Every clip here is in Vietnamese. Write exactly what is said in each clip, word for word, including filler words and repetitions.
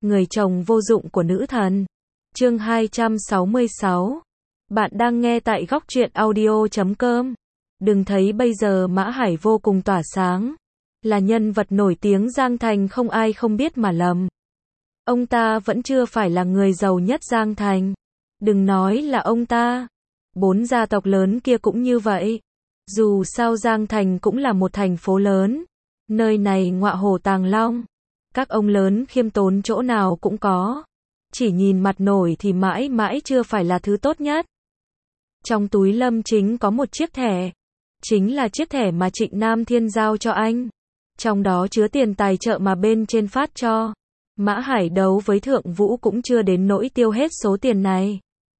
người chồng vô dụng của nữ thần. Chương hai trăm sáu mươi sáu. Bạn đang nghe tại góc truyện audio chấm com. Đừng thấy bây giờ Mã Hải vô cùng tỏa sáng, là nhân vật nổi tiếng Giang Thành không ai không biết mà lầm. Ông ta vẫn chưa phải là người giàu nhất Giang Thành. Đừng nói là ông ta, bốn gia tộc lớn kia cũng như vậy. Dù sao Giang Thành cũng là một thành phố lớn, nơi này ngọa hổ tàng long, các ông lớn khiêm tốn chỗ nào cũng có. Chỉ nhìn mặt nổi thì mãi mãi chưa phải là thứ tốt nhất. Trong túi Lâm Chính có một chiếc thẻ, chính là chiếc thẻ mà Trịnh Nam Thiên giao cho anh. Trong đó chứa tiền tài trợ mà bên trên phát cho. Mã Hải đấu với Thượng Vũ cũng chưa đến nỗi tiêu hết số tiền này.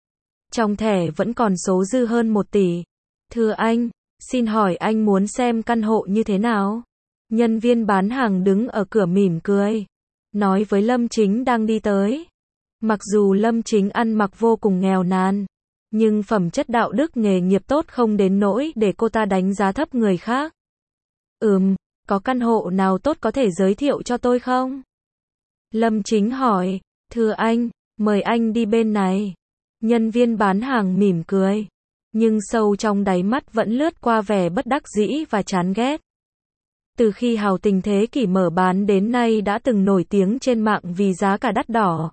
Trong thẻ vẫn còn số dư hơn một tỷ. Thưa anh, xin hỏi anh muốn xem căn hộ như thế nào? Nhân viên bán hàng đứng ở cửa mỉm cười, nói với Lâm Chính đang đi tới. Mặc dù Lâm Chính ăn mặc vô cùng nghèo nàn, nhưng phẩm chất đạo đức nghề nghiệp tốt không đến nỗi để cô ta đánh giá thấp người khác. Ừm, có căn hộ nào tốt có thể giới thiệu cho tôi không? Lâm Chính hỏi. Thưa anh, mời anh đi bên này. Nhân viên bán hàng mỉm cười, nhưng sâu trong đáy mắt vẫn lướt qua vẻ bất đắc dĩ và chán ghét. Từ khi Hào Tình Thế Kỷ mở bán đến nay đã từng nổi tiếng trên mạng vì giá cả đắt đỏ.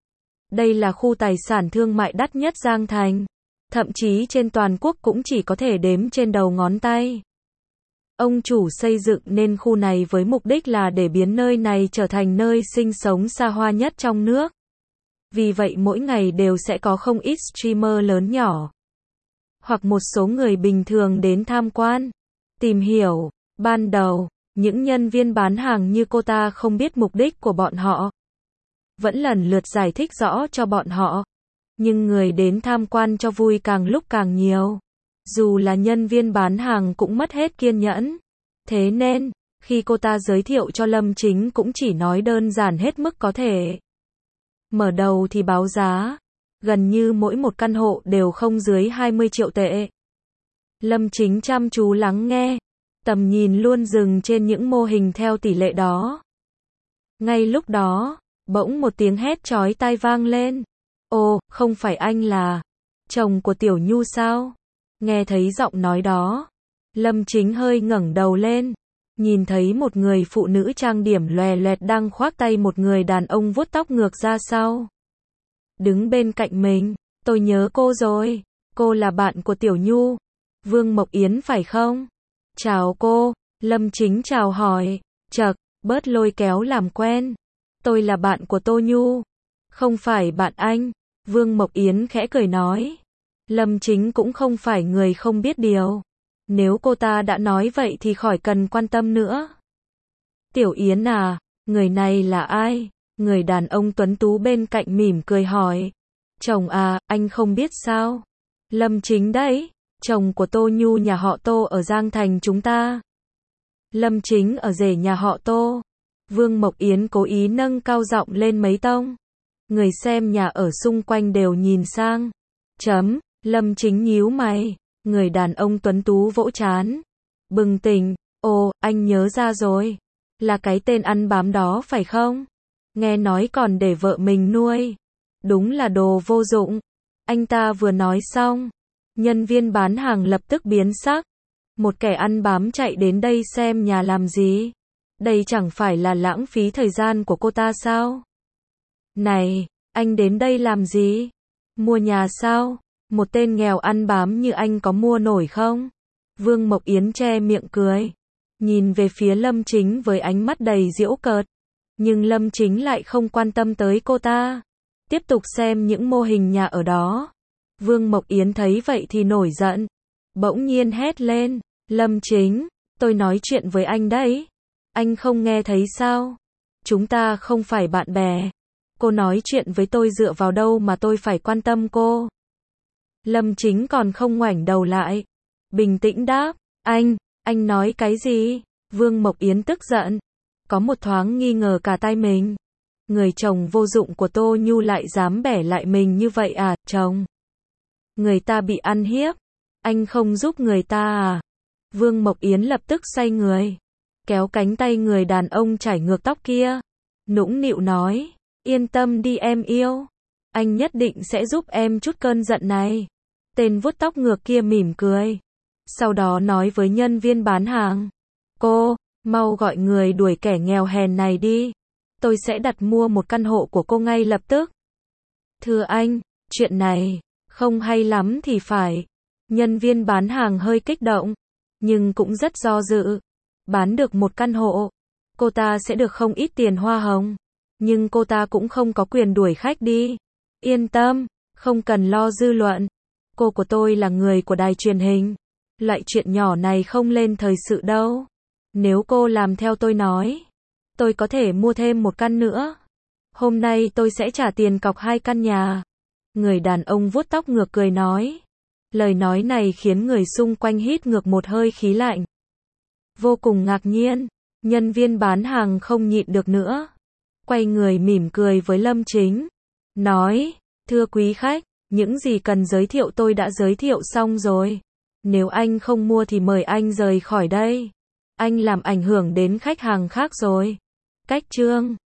Đây là khu tài sản thương mại đắt nhất Giang Thành, thậm chí trên toàn quốc cũng chỉ có thể đếm trên đầu ngón tay. Ông chủ xây dựng nên khu này với mục đích là để biến nơi này trở thành nơi sinh sống xa hoa nhất trong nước. Vì vậy mỗi ngày đều sẽ có không ít streamer lớn nhỏ, hoặc một số người bình thường đến tham quan, tìm hiểu. Ban đầu, những nhân viên bán hàng như cô ta không biết mục đích của bọn họ, vẫn lần lượt giải thích rõ cho bọn họ. Nhưng người đến tham quan cho vui càng lúc càng nhiều. Dù là nhân viên bán hàng cũng mất hết kiên nhẫn. Thế nên, khi cô ta giới thiệu cho Lâm Chính cũng chỉ nói đơn giản hết mức có thể. Mở đầu thì báo giá, gần như mỗi một căn hộ đều không dưới hai mươi triệu tệ. Lâm Chính chăm chú lắng nghe, tầm nhìn luôn dừng trên những mô hình theo tỷ lệ đó. Ngay lúc đó, bỗng một tiếng hét chói tai vang lên. Ồ, không phải anh là chồng của Tiểu Nhu sao? Nghe thấy giọng nói đó, Lâm Chính hơi ngẩng đầu lên, nhìn thấy một người phụ nữ trang điểm lòe loẹt đang khoác tay một người đàn ông vuốt tóc ngược ra sau. Đứng bên cạnh mình, tôi nhớ cô rồi, cô là bạn của Tiểu Nhu, Vương Mộc Yến phải không? Chào cô, Lâm Chính chào hỏi, chậc, bớt lôi kéo làm quen. Tôi là bạn của Tô Nhu, không phải bạn anh, Vương Mộc Yến khẽ cười nói. Lâm Chính cũng không phải người không biết điều. Nếu cô ta đã nói vậy thì khỏi cần quan tâm nữa. Tiểu Yến à, người này là ai? Người đàn ông tuấn tú bên cạnh mỉm cười hỏi. Chồng à, anh không biết sao? Lâm Chính đấy, chồng của Tô Nhu nhà họ Tô ở Giang Thành chúng ta. Lâm Chính ở rể nhà họ Tô. Vương Mộc Yến cố ý nâng cao giọng lên mấy tông. Người xem nhà ở xung quanh đều nhìn sang. Chấm, Lâm Chính nhíu mày. Người đàn ông tuấn tú vỗ trán, bừng tỉnh. Ồ, anh nhớ ra rồi. Là cái tên ăn bám đó phải không? Nghe nói còn để vợ mình nuôi. Đúng là đồ vô dụng. Anh ta vừa nói xong, nhân viên bán hàng lập tức biến sắc. Một kẻ ăn bám chạy đến đây xem nhà làm gì? Đây chẳng phải là lãng phí thời gian của cô ta sao? Này, anh đến đây làm gì? Mua nhà sao? Một tên nghèo ăn bám như anh có mua nổi không? Vương Mộc Yến che miệng cười, nhìn về phía Lâm Chính với ánh mắt đầy giễu cợt. Nhưng Lâm Chính lại không quan tâm tới cô ta, tiếp tục xem những mô hình nhà ở đó. Vương Mộc Yến thấy vậy thì nổi giận, bỗng nhiên hét lên. Lâm Chính, tôi nói chuyện với anh đấy. Anh không nghe thấy sao? Chúng ta không phải bạn bè. Cô nói chuyện với tôi dựa vào đâu mà tôi phải quan tâm cô? Lâm Chính còn không ngoảnh đầu lại, bình tĩnh đáp. Anh, anh nói cái gì? Vương Mộc Yến tức giận, có một thoáng nghi ngờ cả tai mình. Người chồng vô dụng của Tô Nhu lại dám bẻ lại mình như vậy à, chồng? Người ta bị ăn hiếp, anh không giúp người ta à? Vương Mộc Yến lập tức xoay người, kéo cánh tay người đàn ông chải ngược tóc kia, nũng nịu nói. Yên tâm đi em yêu. Anh nhất định sẽ giúp em chút cơn giận này. Tên vuốt tóc ngược kia mỉm cười. Sau đó nói với nhân viên bán hàng. Cô, mau gọi người đuổi kẻ nghèo hèn này đi. Tôi sẽ đặt mua một căn hộ của cô ngay lập tức. Thưa anh, chuyện này không hay lắm thì phải. Nhân viên bán hàng hơi kích động, nhưng cũng rất do dự. Bán được một căn hộ, cô ta sẽ được không ít tiền hoa hồng. Nhưng cô ta cũng không có quyền đuổi khách đi. Yên tâm, không cần lo dư luận. Cô của tôi là người của đài truyền hình. Loại chuyện nhỏ này không lên thời sự đâu. Nếu cô làm theo tôi nói, tôi có thể mua thêm một căn nữa. Hôm nay tôi sẽ trả tiền cọc hai căn nhà. Người đàn ông vuốt tóc ngược cười nói. Lời nói này khiến người xung quanh hít ngược một hơi khí lạnh. Vô cùng ngạc nhiên, nhân viên bán hàng không nhịn được nữa. Quay người mỉm cười với Lâm Chính. Nói, thưa quý khách, những gì cần giới thiệu tôi đã giới thiệu xong rồi. Nếu anh không mua thì mời anh rời khỏi đây. Anh làm ảnh hưởng đến khách hàng khác rồi. Cách chương